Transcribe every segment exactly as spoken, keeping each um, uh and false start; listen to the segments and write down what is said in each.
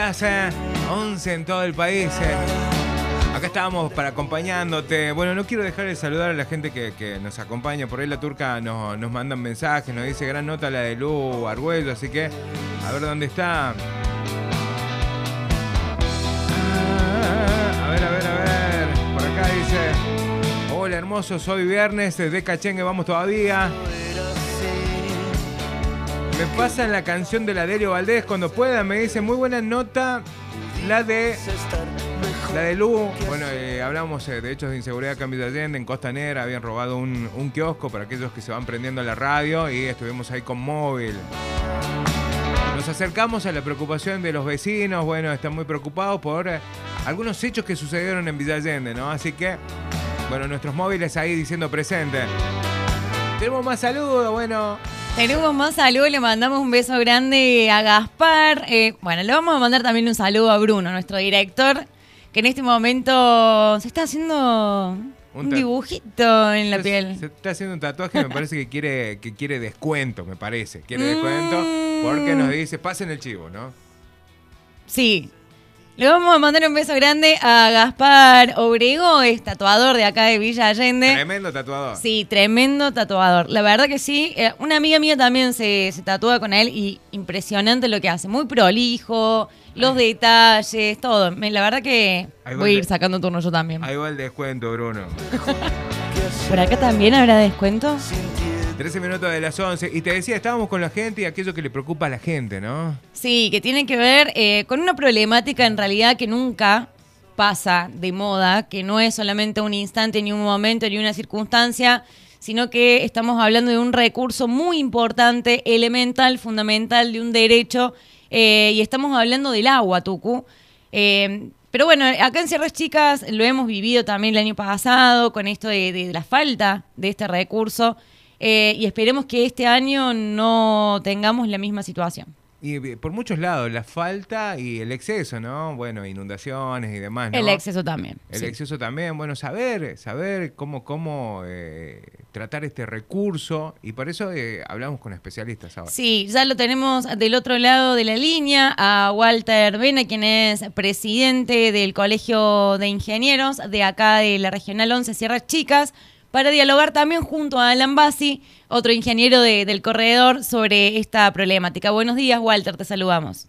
las eh, once en todo el país. Eh. Acá estábamos para acompañándote. Bueno, no quiero dejar de saludar a la gente que, que nos acompaña. Por ahí la turca nos, nos mandan mensajes, nos dice gran nota la de Lu Arguello, así que a ver dónde está. Ah, a ver, a ver, a ver. Por acá dice: hola hermosos, hoy viernes, de Cachengue vamos todavía. Me pasan la canción de la Delio Valdés cuando pueda, me dice, muy buena nota la de la de Lu. Bueno, eh, hablamos eh, de hechos de inseguridad acá en Villa Allende, en Costanera, habían robado un, un kiosco para aquellos que se van prendiendo la radio y estuvimos ahí con móvil. Nos acercamos a la preocupación de los vecinos, bueno, están muy preocupados por eh, algunos hechos que sucedieron en Villa Allende, ¿no? Así que, bueno, nuestros móviles ahí diciendo presente. Tenemos más saludos, bueno... Tenemos más saludos, le mandamos un beso grande a Gaspar. Eh, bueno, le vamos a mandar también un saludo a Bruno, nuestro director, que en este momento se está haciendo un, un dibujito en la se, piel. Se está haciendo un tatuaje, me parece que quiere, que quiere descuento, me parece. Quiere descuento porque nos dice, pasen el chivo, ¿no? Sí. Le vamos a mandar un beso grande a Gaspar Obrego, es tatuador de acá de Villa Allende. Tremendo tatuador. Sí, tremendo tatuador. La verdad que sí. Eh, una amiga mía también se, se tatúa con él y impresionante lo que hace. Muy prolijo, los Ay. detalles, todo. La verdad que voy a ir sacando turno yo también. Ahí va el descuento, Bruno. ¿Por acá también habrá descuento? trece minutos de las once. Y te decía, estábamos con la gente y aquello que le preocupa a la gente, ¿no? Sí, que tiene que ver eh, con una problemática en realidad que nunca pasa de moda, que no es solamente un instante, ni un momento, ni una circunstancia, sino que estamos hablando de un recurso muy importante, elemental, fundamental, de un derecho, eh, y estamos hablando del agua, Tucu. Eh, pero bueno, acá en Sierras Chicas lo hemos vivido también el año pasado, con esto de, de la falta de este recurso. Eh, y esperemos que este año no tengamos la misma situación. Y por muchos lados, la falta y el exceso, ¿no? Bueno, inundaciones y demás, ¿no? El exceso también. El sí. exceso también. Bueno, saber, saber cómo, cómo eh, tratar este recurso. Y por eso eh, hablamos con especialistas ahora. Sí, ya lo tenemos del otro lado de la línea a Walter Vena, quien es presidente del Colegio de Ingenieros de acá de la Regional once Sierras Chicas, para dialogar también junto a Alan Bassi, otro ingeniero de, del corredor, sobre esta problemática. Buenos días, Walter, te saludamos.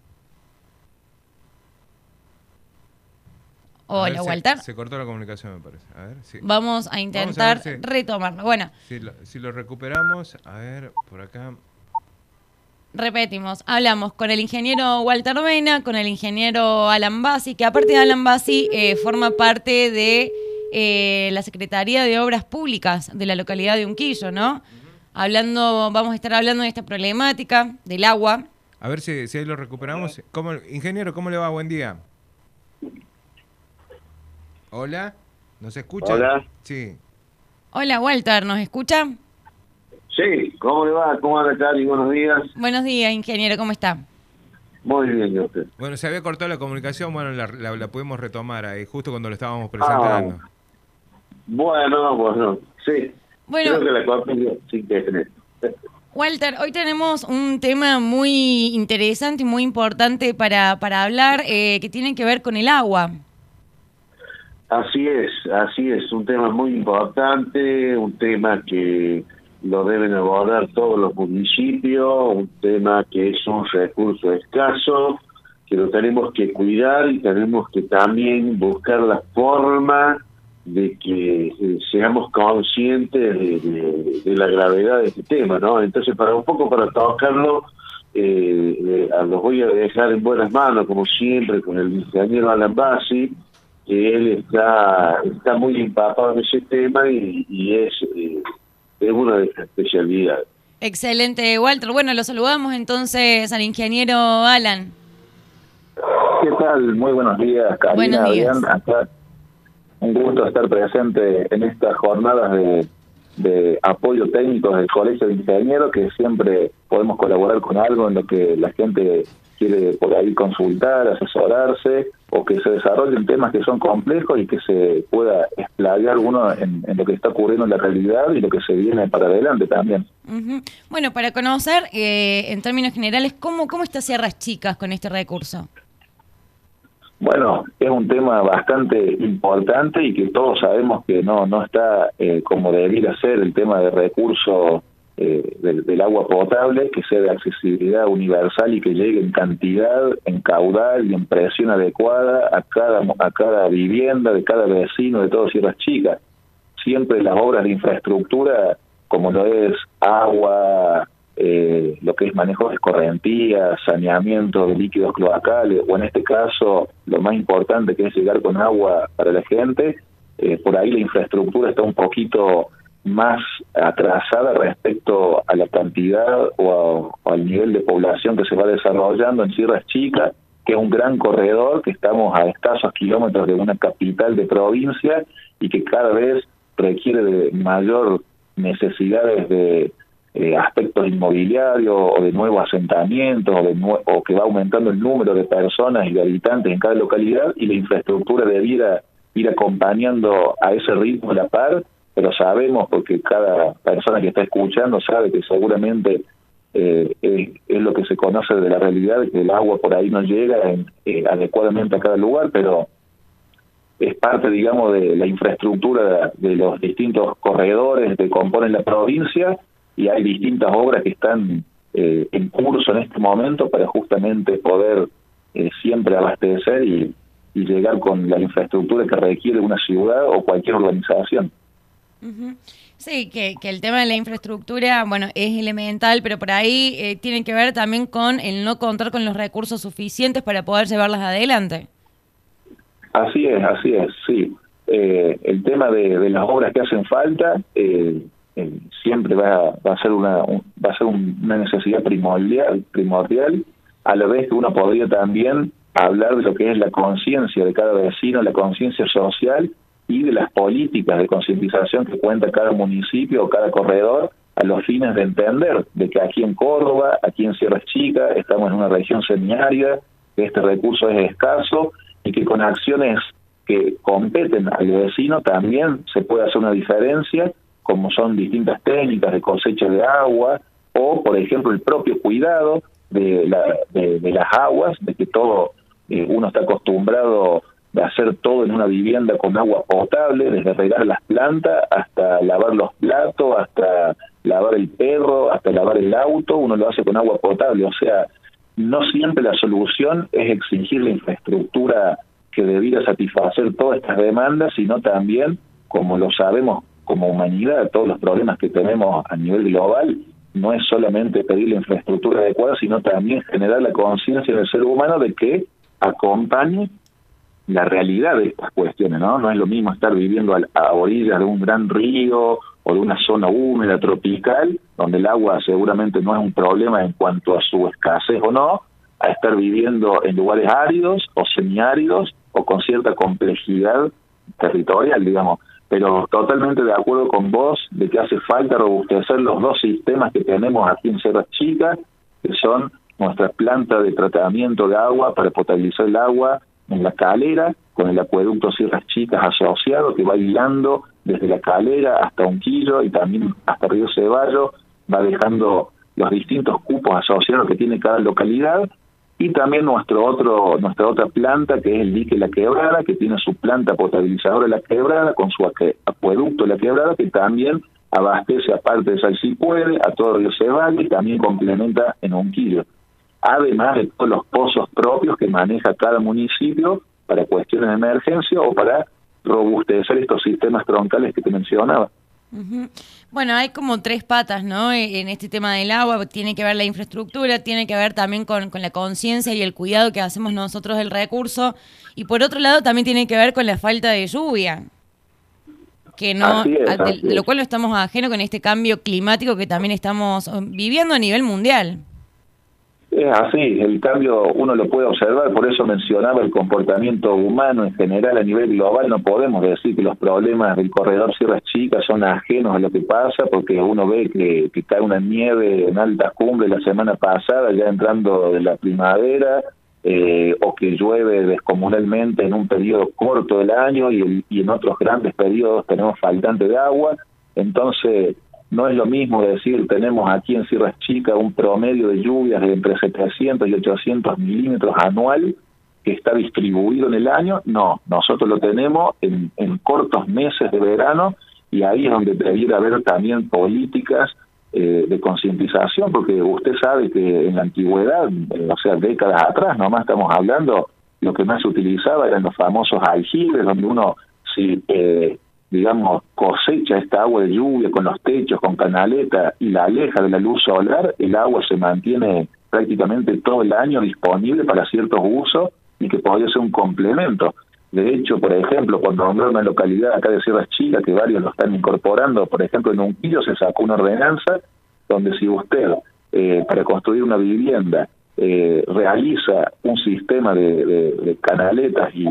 Hola, ver, Walter. Se, se cortó la comunicación, me parece. A ver, sí. Vamos a intentar Vamos a ver, sí. retomarlo. Bueno. Si lo, si lo recuperamos, a ver, por acá... Repetimos, hablamos con el ingeniero Walter Vena, con el ingeniero Alan Bassi, que aparte de Alan Bassi eh, forma parte de... Eh, la Secretaría de Obras Públicas de la localidad de Unquillo, ¿no? Uh-huh. Hablando, vamos a estar hablando de esta problemática del agua. A ver si, si ahí lo recuperamos. ¿Cómo, ingeniero, ¿cómo le va? Buen día. Hola, ¿nos escucha? Hola. Sí. Hola, Walter, ¿nos escucha? Sí, ¿cómo le va? ¿Cómo anda, Cari? Buenos días. Buenos días, ingeniero, ¿cómo está? Muy bien, ¿y usted? Bueno, se había cortado la comunicación, bueno, la, la, la pudimos retomar ahí, justo cuando lo estábamos presentando. Ah. Bueno, bueno, sí. Bueno, creo que la corte sí que es en esto. Walter, hoy tenemos un tema muy interesante y muy importante para, para hablar, eh, que tiene que ver con el agua. Así es, así es, un tema muy importante, un tema que lo deben abordar todos los municipios, un tema que es un recurso escaso, que lo tenemos que cuidar y tenemos que también buscar la forma de que eh, seamos conscientes de, de, de la gravedad de este tema, ¿no? Entonces, para un poco para tocarlo, eh, eh, los voy a dejar en buenas manos, como siempre, con el ingeniero Alan Bassi, que él está está muy empapado en ese tema y, y es, eh, es una de sus especialidades. Excelente, Walter. Bueno, lo saludamos entonces al ingeniero Alan. ¿Qué tal? Muy buenos días, Karina. Buenos días. Bien, acá. Un gusto estar presente en estas jornadas de, de apoyo técnico del Colegio de Ingenieros, que siempre podemos colaborar con algo en lo que la gente quiere por ahí consultar, asesorarse, o que se desarrollen temas que son complejos y que se pueda explayar uno en, en lo que está ocurriendo en la realidad y lo que se viene para adelante también. Uh-huh. Bueno, para conocer, eh, en términos generales, ¿cómo, cómo está Sierras Chicas con este recurso? Bueno, es un tema bastante importante y que todos sabemos que no no está eh, como debería ser el tema de recursos eh, del, del agua potable, que sea de accesibilidad universal y que llegue en cantidad, en caudal y en presión adecuada a cada a cada vivienda, de cada vecino, de todas Sierras Chicas. Siempre las obras de infraestructura, como lo es agua, eh, lo que es manejo de escorrentías, saneamiento de líquidos cloacales, o en este caso, lo más importante que es llegar con agua para la gente, eh, por ahí la infraestructura está un poquito más atrasada respecto a la cantidad o, a, o al nivel de población que se va desarrollando en Sierras Chicas, que es un gran corredor, que estamos a escasos kilómetros de una capital de provincia y que cada vez requiere de mayor necesidades de eh, aspectos inmobiliarios o de nuevos asentamientos o, de nue o que va aumentando el número de personas y de habitantes en cada localidad, y la infraestructura debiera ir acompañando a ese ritmo a la par, pero sabemos, porque cada persona que está escuchando sabe que seguramente eh, es, es lo que se conoce de la realidad, que el agua por ahí no llega en, eh, adecuadamente a cada lugar, pero es parte, digamos, de la infraestructura de, de los distintos corredores que componen la provincia, y hay distintas obras que están eh, en curso en este momento para justamente poder eh, siempre abastecer y, y llegar con la infraestructura que requiere una ciudad o cualquier organización. Uh-huh. Sí, que, que el tema de la infraestructura, bueno, es elemental, pero por ahí eh, tiene que ver también con el no contar con los recursos suficientes para poder llevarlas adelante. Así es, así es, sí. Eh, el tema de, de las obras que hacen falta eh, eh, siempre va, va a ser una un, va a ser un, una necesidad primordial, primordial, a la vez que uno podría también hablar de lo que es la conciencia de cada vecino, la conciencia social y de las políticas de concientización que cuenta cada municipio o cada corredor, a los fines de entender de que aquí en Córdoba, aquí en Sierras Chicas, estamos en una región semiárida, que este recurso es escaso, y que con acciones que competen al vecino también se puede hacer una diferencia, como son distintas técnicas de cosecha de agua, o por ejemplo el propio cuidado de, la, de, de las aguas, de que todo eh, uno está acostumbrado de hacer todo en una vivienda con agua potable, desde regar las plantas hasta lavar los platos, hasta lavar el perro, hasta lavar el auto, uno lo hace con agua potable. O sea, no siempre la solución es exigir la infraestructura que debiera satisfacer todas estas demandas, sino también, como lo sabemos como humanidad, todos los problemas que tenemos a nivel global, no es solamente pedir la infraestructura adecuada, sino también generar la conciencia del ser humano de que acompañe la realidad de estas cuestiones, ¿no? No es lo mismo estar viviendo a, a orillas de un gran río o de una zona húmeda tropical, donde el agua seguramente no es un problema en cuanto a su escasez o no, a estar viviendo en lugares áridos o semiáridos o con cierta complejidad territorial, digamos. Pero totalmente de acuerdo con vos de que hace falta robustecer los dos sistemas que tenemos aquí en Sierras Chicas, que son nuestra planta de tratamiento de agua para potabilizar el agua en La Calera, con el acueducto Sierras Chicas asociado, que va guiando desde La Calera hasta Unquillo y también hasta Río Ceballos, va dejando los distintos cupos asociados que tiene cada localidad, y también nuestro otro nuestra otra planta, que es el dique La Quebrada, que tiene su planta potabilizadora La Quebrada, con su acueducto La Quebrada, que también abastece, aparte de Salsipuede, a todo Río Ceballos y también complementa en Unquillo. Además de todos los pozos propios que maneja cada municipio para cuestiones de emergencia o para robustecer estos sistemas troncales que te mencionaba. Uh-huh. Bueno, hay como tres patas, ¿no? En este tema del agua, tiene que ver la infraestructura, tiene que ver también con, con la conciencia y el cuidado que hacemos nosotros del recurso, y por otro lado también tiene que ver con la falta de lluvia, que no, es, de, de lo cual no estamos ajenos con este cambio climático que también estamos viviendo a nivel mundial. Es así, el cambio uno lo puede observar, por eso mencionaba el comportamiento humano en general a nivel global. No podemos decir que los problemas del corredor Sierras Chicas son ajenos a lo que pasa, porque uno ve que, que cae una nieve en altas cumbres la semana pasada, ya entrando de la primavera, eh, o que llueve descomunalmente en un periodo corto del año y, el, y en otros grandes periodos tenemos faltante de agua. Entonces, no es lo mismo decir, tenemos aquí en Sierras Chicas un promedio de lluvias de entre setecientos y ochocientos milímetros anual, que está distribuido en el año. No, nosotros lo tenemos en, en cortos meses de verano, y ahí es donde debiera haber también políticas eh, de concientización, porque usted sabe que en la antigüedad, eh, o sea, décadas atrás, nomás estamos hablando, lo que más se utilizaba eran los famosos aljibes, donde uno, si eh, digamos, cosecha esta agua de lluvia con los techos, con canaleta, y la aleja de la luz solar, el agua se mantiene prácticamente todo el año disponible para ciertos usos, y que podría ser un complemento. De hecho, por ejemplo, cuando nombré una localidad acá de Sierras Chicas, que varios lo están incorporando, por ejemplo, en Unquillo se sacó una ordenanza donde si usted, eh, para construir una vivienda, eh, realiza un sistema de, de, de canaletas y,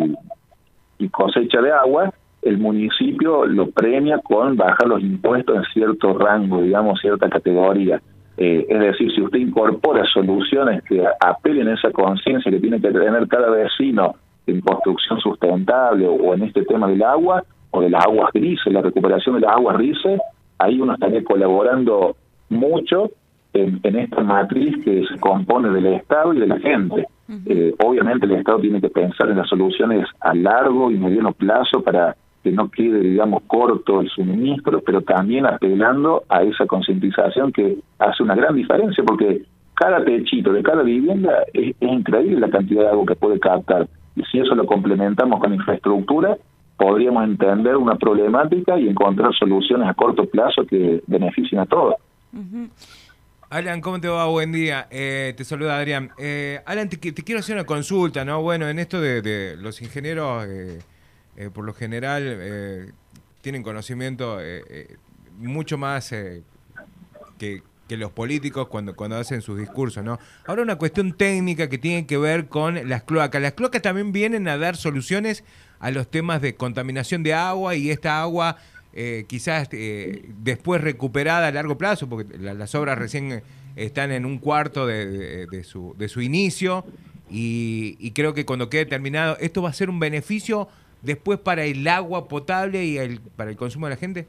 y cosecha de agua, el municipio lo premia con bajar los impuestos en cierto rango, digamos, cierta categoría. Eh, es decir, si usted incorpora soluciones que apelen a esa conciencia que tiene que tener cada vecino en construcción sustentable, o en este tema del agua, o de las aguas grises, la recuperación de las aguas grises, ahí uno estaría colaborando mucho en, en esta matriz que se compone del Estado y de la gente. Uh-huh. Eh, obviamente el Estado tiene que pensar en las soluciones a largo y mediano plazo para que no quede, digamos, corto el suministro, pero también apelando a esa concientización que hace una gran diferencia, porque cada techito de cada vivienda es, es increíble la cantidad de agua que puede captar, y si eso lo complementamos con infraestructura, podríamos entender una problemática y encontrar soluciones a corto plazo que beneficien a todos. Uh-huh. Alan, ¿cómo te va? Buen día. Eh, te saluda Adrián. Eh, Alan, te, te quiero hacer una consulta, ¿no? Bueno, en esto de, de los ingenieros... Eh, Eh, por lo general eh, tienen conocimiento eh, eh, mucho más eh, que, que los políticos cuando, cuando hacen sus discursos, ¿no? Ahora una cuestión técnica que tiene que ver con las cloacas. Las cloacas también vienen a dar soluciones a los temas de contaminación de agua, y esta agua eh, quizás eh, después recuperada a largo plazo, porque la, las obras recién están en un cuarto de, de, de, su, de su inicio, y, y creo que cuando quede terminado esto va a ser un beneficio después para el agua potable y el para el consumo de la gente.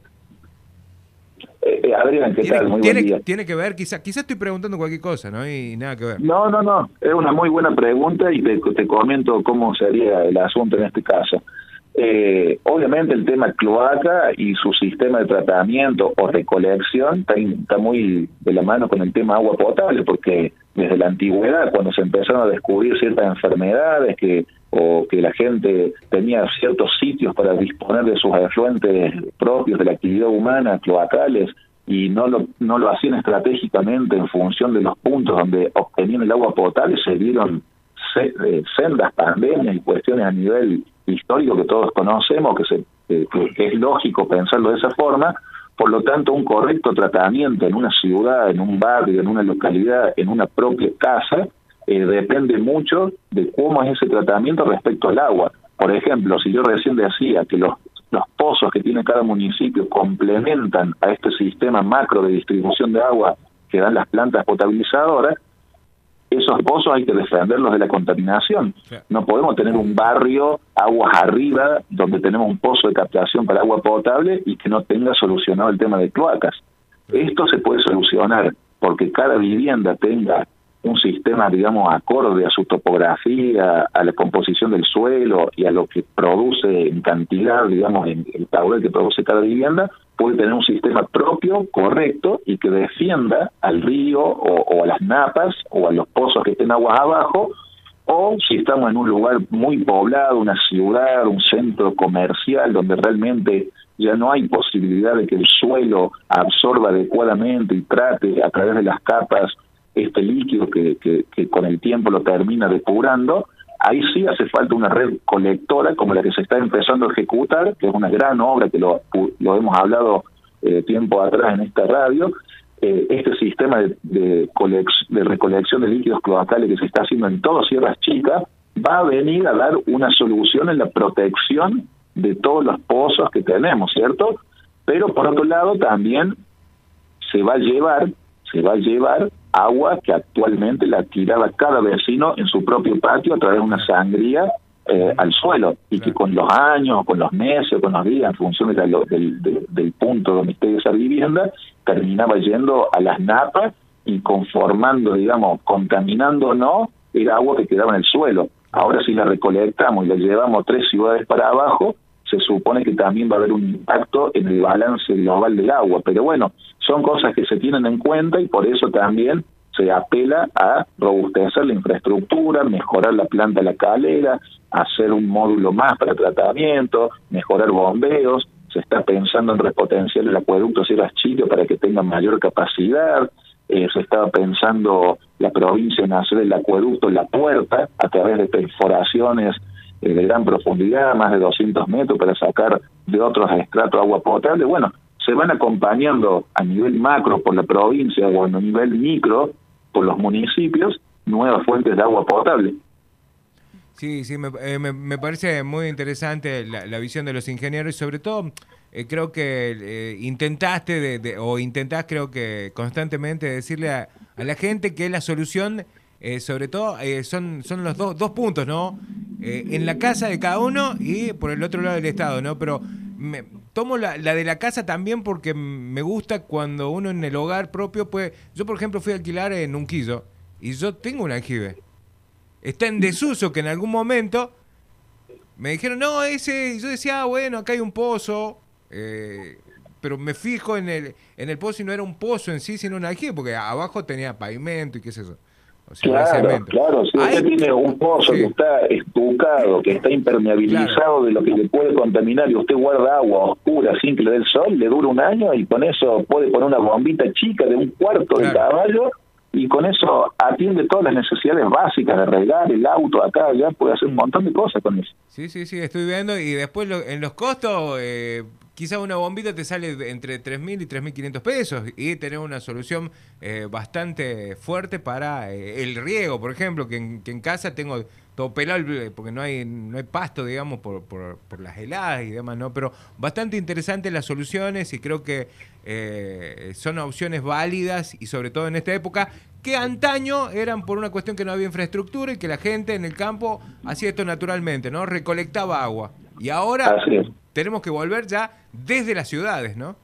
Eh, Adrián, ¿qué ¿Tiene, tal? Muy tiene, buen día. Tiene que ver, quizás quizá estoy preguntando cualquier cosa, ¿no? Y nada que ver. No, no, no, es una muy buena pregunta, y te, te comento cómo sería el asunto en este caso. Eh, obviamente el tema cloaca y su sistema de tratamiento o recolección está, está muy de la mano con el tema agua potable, porque desde la antigüedad, cuando se empezaron a descubrir ciertas enfermedades que o que la gente tenía ciertos sitios para disponer de sus afluentes propios de la actividad humana, cloacales, y no lo no lo hacían estratégicamente en función de los puntos donde obtenían el agua potable, se dieron se, eh, sendas pandemias y cuestiones a nivel histórico que todos conocemos, que, se, eh, que, que es lógico pensarlo de esa forma. Por lo tanto, un correcto tratamiento en una ciudad, en un barrio, en una localidad, en una propia casa, Eh, depende mucho de cómo es ese tratamiento respecto al agua. Por ejemplo, si yo recién decía que los, los pozos que tiene cada municipio complementan a este sistema macro de distribución de agua que dan las plantas potabilizadoras, esos pozos hay que defenderlos de la contaminación. No podemos tener un barrio aguas arriba donde tenemos un pozo de captación para agua potable y que no tenga solucionado el tema de cloacas. Esto se puede solucionar porque cada vivienda tenga un sistema, digamos, acorde a su topografía, a la composición del suelo y a lo que produce en cantidad, digamos, en el caudal que produce cada vivienda, puede tener un sistema propio, correcto, y que defienda al río o, o a las napas o a los pozos que estén aguas abajo, o si estamos en un lugar muy poblado, una ciudad, un centro comercial, donde realmente ya no hay posibilidad de que el suelo absorba adecuadamente y trate a través de las capas este líquido que, que, que con el tiempo lo termina depurando, ahí sí hace falta una red colectora como la que se está empezando a ejecutar, que es una gran obra que lo, lo hemos hablado eh, tiempo atrás en esta radio. Eh, este sistema de, de, colex, de recolección de líquidos cloacales que se está haciendo en todas Sierras Chicas va a venir a dar una solución en la protección de todos los pozos que tenemos, ¿cierto? Pero por otro lado también se va a llevar, se va a llevar agua que actualmente la tiraba cada vecino en su propio patio a través de una sangría eh, al suelo, y que con los años, con los meses, con los días, en función de la, del, del, del punto donde esté esa vivienda, terminaba yendo a las napas y conformando, digamos, contaminando o no, el agua que quedaba en el suelo. Ahora si la recolectamos y la llevamos tres ciudades para abajo, se supone que también va a haber un impacto en el balance global del agua. Pero bueno, son cosas que se tienen en cuenta y por eso también se apela a robustecer la infraestructura, mejorar la planta de la calera, hacer un módulo más para tratamiento, mejorar bombeos. Se está pensando en repotenciar el acueducto Sierras Chile para que tenga mayor capacidad. Eh, se estaba pensando la provincia en hacer el acueducto La Puerta a través de perforaciones eh, de gran profundidad, más de doscientos metros, para sacar de otros estratos agua potable. Bueno, se van acompañando a nivel macro por la provincia o a nivel micro por los municipios nuevas fuentes de agua potable. Sí, sí, me, eh, me, me parece muy interesante la, la visión de los ingenieros y sobre todo eh, creo que eh, intentaste de, de, o intentás creo que constantemente decirle a, a la gente que la solución eh, sobre todo eh, son, son los do, dos puntos, ¿no? Eh, en la casa de cada uno y por el otro lado del Estado, ¿no? Pero me, tomo la, la de la casa también porque me gusta cuando uno en el hogar propio puede... Yo, por ejemplo, fui a alquilar en Unquillo y yo tengo un aljibe. Está en desuso que en algún momento me dijeron, no, ese... Yo decía, ah, bueno, acá hay un pozo, eh, pero me fijo en el en el pozo y no era un pozo en sí, sino un aljibe, porque abajo tenía pavimento y qué es eso. O sea, claro, claro, si usted tiene un pozo sí. que está estucado, que está impermeabilizado claro. de lo que le puede contaminar y usted guarda agua oscura sin que le dé el sol, le dura un año y con eso puede poner una bombita chica de un cuarto claro. de caballo y con eso atiende todas las necesidades básicas de regar el auto acá, allá, puede hacer un montón de cosas con eso. Sí, sí, sí, estoy viendo y después lo, en los costos... Eh, quizá una bombita te sale entre tres mil y tres mil quinientos pesos y tener una solución eh, bastante fuerte para eh, el riego, por ejemplo, que en, que en casa tengo todo pelado porque no hay no hay pasto, digamos, por, por, por las heladas y demás, ¿no? Pero bastante interesantes las soluciones y creo que eh, son opciones válidas y sobre todo en esta época que antaño eran por una cuestión que no había infraestructura y que la gente en el campo hacía esto naturalmente, ¿no? Recolectaba agua. Y ahora tenemos que volver ya desde las ciudades, ¿no?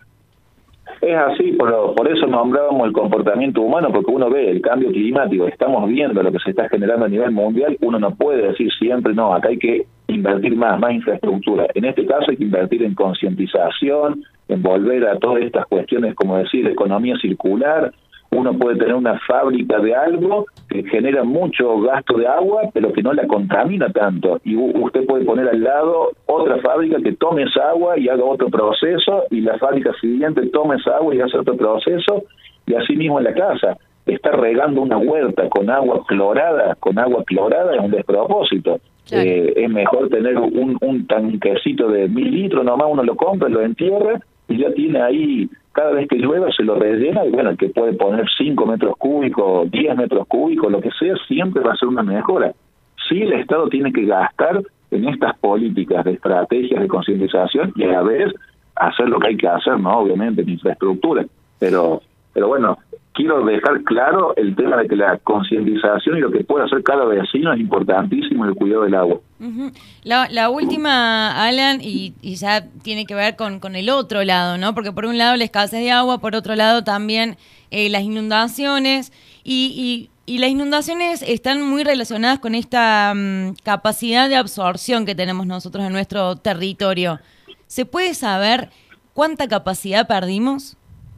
Es así, por, por eso nombrábamos el comportamiento humano, porque uno ve el cambio climático, estamos viendo lo que se está generando a nivel mundial, uno no puede decir siempre, no, acá hay que invertir más, más infraestructura. En este caso hay que invertir en concientización, en volver a todas estas cuestiones, como decir, economía circular. Uno puede tener una fábrica de algo que genera mucho gasto de agua, pero que no la contamina tanto. Y usted puede poner al lado otra fábrica que tome esa agua y haga otro proceso, y la fábrica siguiente tome esa agua y hace otro proceso, y así mismo en la casa. Está regando una huerta con agua clorada, con agua clorada es un despropósito. Claro. Eh, es mejor tener un, un tanquecito de mil litros, nomás uno lo compra, lo entierra, y ya tiene ahí... Cada vez que llueva se lo rellena y bueno, el que puede poner cinco metros cúbicos, diez metros cúbicos, lo que sea, siempre va a ser una mejora. Sí, el Estado tiene que gastar en estas políticas de estrategias de concientización y a la vez hacer lo que hay que hacer, ¿no? Obviamente, en infraestructura. Pero, pero bueno, quiero dejar claro el tema de que la concientización y lo que puede hacer cada vecino es importantísimo en el cuidado del agua. Uh-huh. La, la última, Alan, y, y ya tiene que ver con, con el otro lado, ¿no? Porque por un lado la escasez de agua, por otro lado también eh, las inundaciones, y, y, y las inundaciones están muy relacionadas con esta um, capacidad de absorción que tenemos nosotros en nuestro territorio. ¿Se puede saber cuánta capacidad perdimos?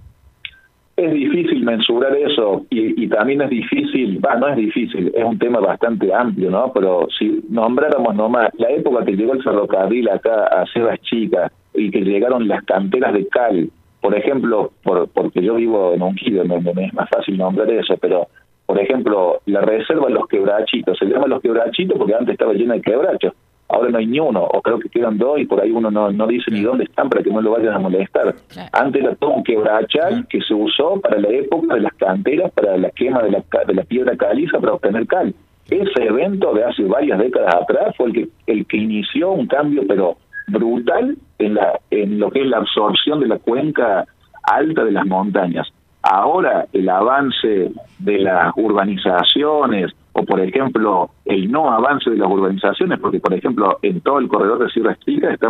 Es difícil mensurar eso y, y también es difícil, va, no es difícil, es un tema bastante amplio, ¿no? Pero si nombráramos nomás la época que llegó el ferrocarril acá a Sierras Chicas y que llegaron las canteras de cal, por ejemplo, por, porque yo vivo en Unquillo, me, me es más fácil nombrar eso, pero por ejemplo, la reserva de los quebrachitos, se llama los quebrachitos porque antes estaba llena de quebrachos. Ahora no hay ni uno, o creo que quedan dos y por ahí uno no, no dice ni dónde están para que no lo vayan a molestar. Claro. Antes era todo un quebrachal que se usó para la época de las canteras, para la quema de la, de la piedra caliza para obtener cal. Ese evento de hace varias décadas atrás fue el que, el que inició un cambio pero brutal en, la, en lo que es la absorción de la cuenca alta de las montañas. Ahora el avance de las urbanizaciones, o por ejemplo el no avance de las urbanizaciones, porque por ejemplo en todo el corredor de Sierras Chicas estamos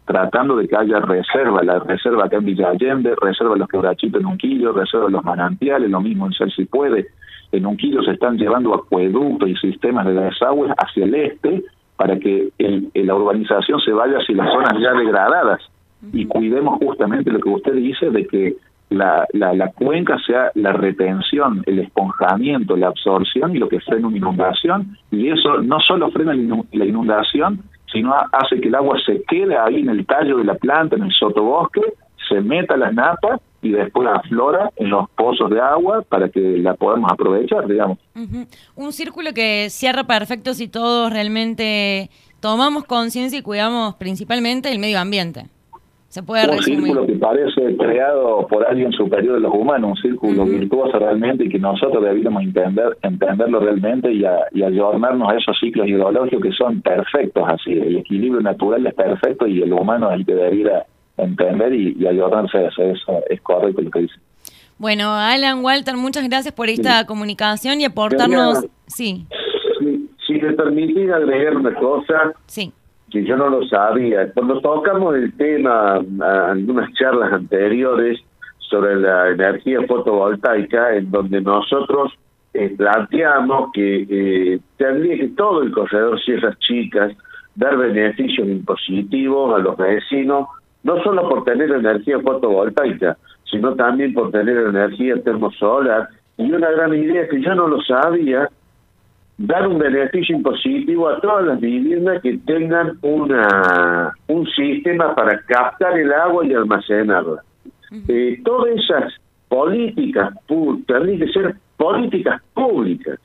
tratando de que haya reserva, la reserva acá en Villa Allende, reserva en los Quebrachitos en Unquillo, reserva en los manantiales, lo mismo en Ser Si Puede. En Unquillo se están llevando acueductos y sistemas de desagües hacia el este para que el, el, la urbanización se vaya hacia las zonas ya degradadas y cuidemos justamente lo que usted dice de que la, la, la cuenca sea la retención, el esponjamiento, la absorción y lo que frena una inundación, y eso no solo frena la inundación, sino hace que el agua se quede ahí en el tallo de la planta, en el sotobosque, se meta a las napas y después aflora en los pozos de agua para que la podamos aprovechar, digamos. Uh-huh. Un círculo que cierra perfecto si todos realmente tomamos conciencia y cuidamos principalmente el medio ambiente. Se puede un resumir. Círculo que parece creado por alguien superior a los humanos, un círculo uh-huh. virtuoso realmente, y que nosotros deberíamos entender, entenderlo realmente y, a, y ayornarnos a esos ciclos hidrológicos que son perfectos así. El equilibrio natural es perfecto y el humano es el que debería entender y, y ayornarse a eso. Eso es correcto lo que dice. Bueno, Alan, Walter, muchas gracias por esta sí. comunicación y aportarnos... Quería, sí. Si, si me permitís agregar una cosa... Sí. que yo no lo sabía. Cuando tocamos el tema en algunas charlas anteriores sobre la energía fotovoltaica, en donde nosotros eh, planteamos que eh, tendría que todo el corredor Sierras Chicas dar beneficios impositivos a los vecinos, no solo por tener energía fotovoltaica, sino también por tener energía termosolar. Y una gran idea que yo no lo sabía, dar un beneficio impositivo a todas las viviendas que tengan una un sistema para captar el agua y almacenarla. Uh-huh. Eh, todas esas políticas tendrían que ser políticas públicas.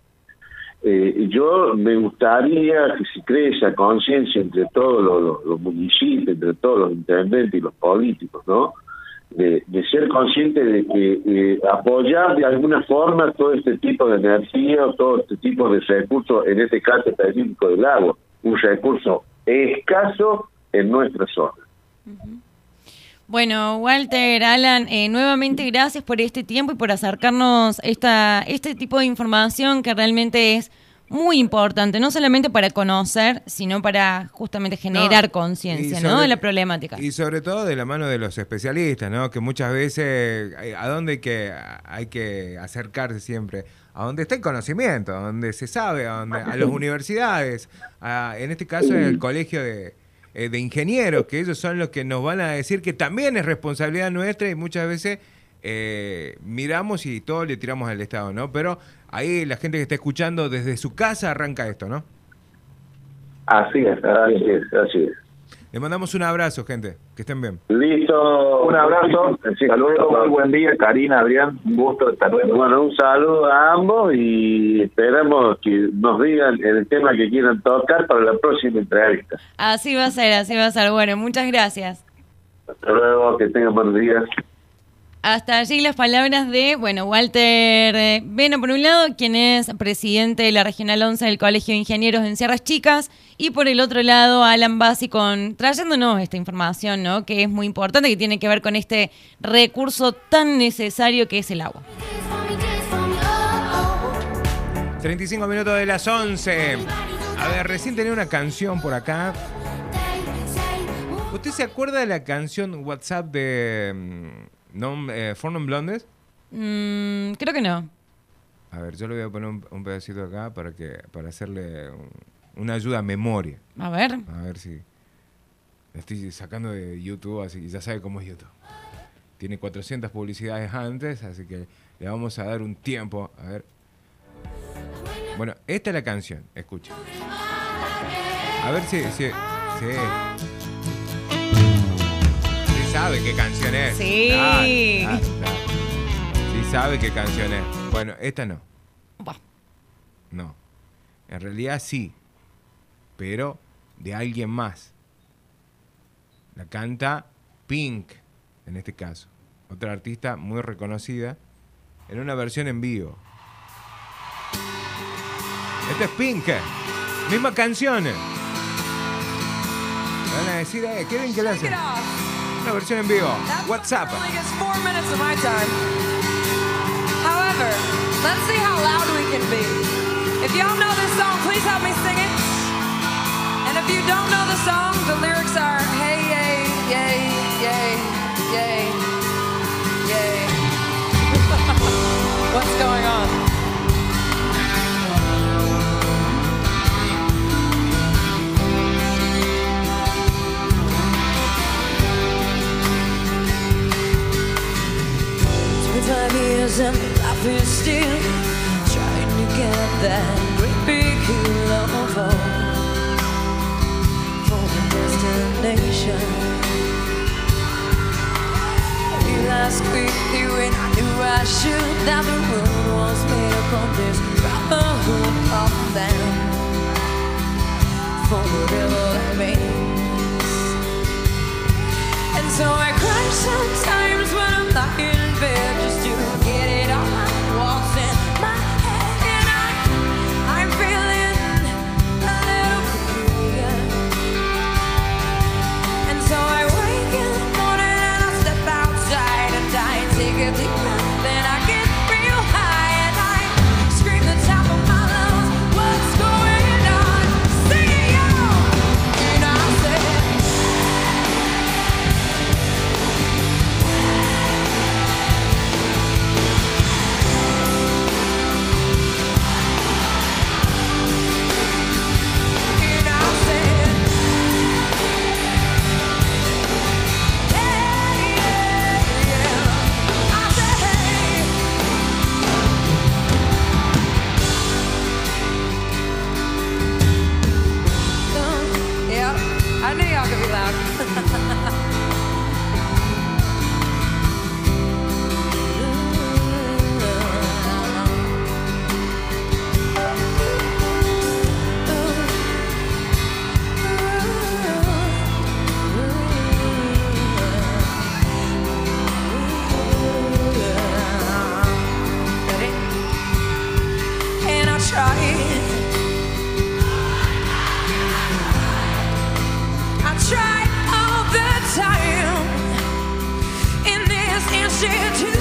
Eh, yo me gustaría que se cree esa conciencia entre todos los, los, los municipios, entre todos los intendentes y los políticos, ¿no? De, de ser consciente de que eh, apoyar de alguna forma todo este tipo de energía o todo este tipo de recursos, en este caso específico del agua, un recurso escaso en nuestra zona. Uh-huh. Bueno, Walter, Alan, eh, nuevamente gracias por este tiempo y por acercarnos esta este tipo de información que realmente es muy importante, no solamente para conocer, sino para justamente generar no, conciencia, ¿no?, de la problemática. Y sobre todo de la mano de los especialistas, ¿no?, que muchas veces, ¿a dónde hay que, hay que acercarse siempre? A donde está el conocimiento, a donde se sabe, a, donde, a las universidades, a, en este caso en el colegio de, de ingenieros, que ellos son los que nos van a decir que también es responsabilidad nuestra y muchas veces eh, miramos y todo le tiramos al Estado, ¿no? Pero ahí la gente que está escuchando desde su casa arranca esto, ¿no? Así es, así es, así es. Le mandamos un abrazo, gente. Que estén bien. Listo. Un abrazo. Hasta luego. Muy buen día, Karina, Adrián. Un gusto estar luego. Bueno, un saludo a ambos y esperamos que nos digan el tema que quieran tocar para la próxima entrevista. Así va a ser, así va a ser. Bueno, muchas gracias. Hasta luego, que tengan buenos días. Hasta allí las palabras de, bueno, Walter Beno, por un lado, quien es presidente de la Regional once del Colegio de Ingenieros en Sierras Chicas, y por el otro lado, Alan Bassi, con, trayéndonos esta información, ¿no?, que es muy importante, que tiene que ver con este recurso tan necesario que es el agua. treinta y cinco minutos de las once. A ver, recién tenía una canción por acá. ¿Usted se acuerda de la canción WhatsApp de... ¿No, eh, Four Non Blondes? Mm, creo que no. A ver, yo le voy a poner un, un pedacito acá para que para hacerle un, una ayuda a memoria. A ver. A ver si... Estoy sacando de YouTube, así que ya sabe cómo es YouTube. Tiene cuatrocientas publicidades antes, así que le vamos a dar un tiempo. A ver. Bueno, esta es la canción. Escucha. A ver si... si, si sabe qué canción es. Sí. Claro, claro, claro. Sí sabe qué canción es. Bueno, esta no. Opa. No. En realidad sí. Pero de alguien más. La canta Pink, en este caso. Otra artista muy reconocida. En una versión en vivo. Esta es Pink. Misma canción. Van a decir, eh, ¿qué bien que la hacen? Una versión en vivo. WhatsApp. However, let's see how loud we can be. If y'all know this song, please help me sing it. And if you don't know the song, the lyrics are, hey, yeah. years and life is still trying to get that great big hill of hope for the destination. I realized quickly when I knew I should that the road was made up of this brotherhood of man for whatever it means. And so I cry sometimes when I'm lying in bed just to get it all out what's in my head. And I, I'm feeling a little peculiar. And so I wake in the morning and I step outside and I take a deep breath and I get real high and I scream the top of my lungs, what's going on? Sing it, yo! And I say, and I say, hey, yeah, yeah. I say, hey. Yeah, I knew y'all could be loud. Ready? And I tried. I tried all the time in this institution.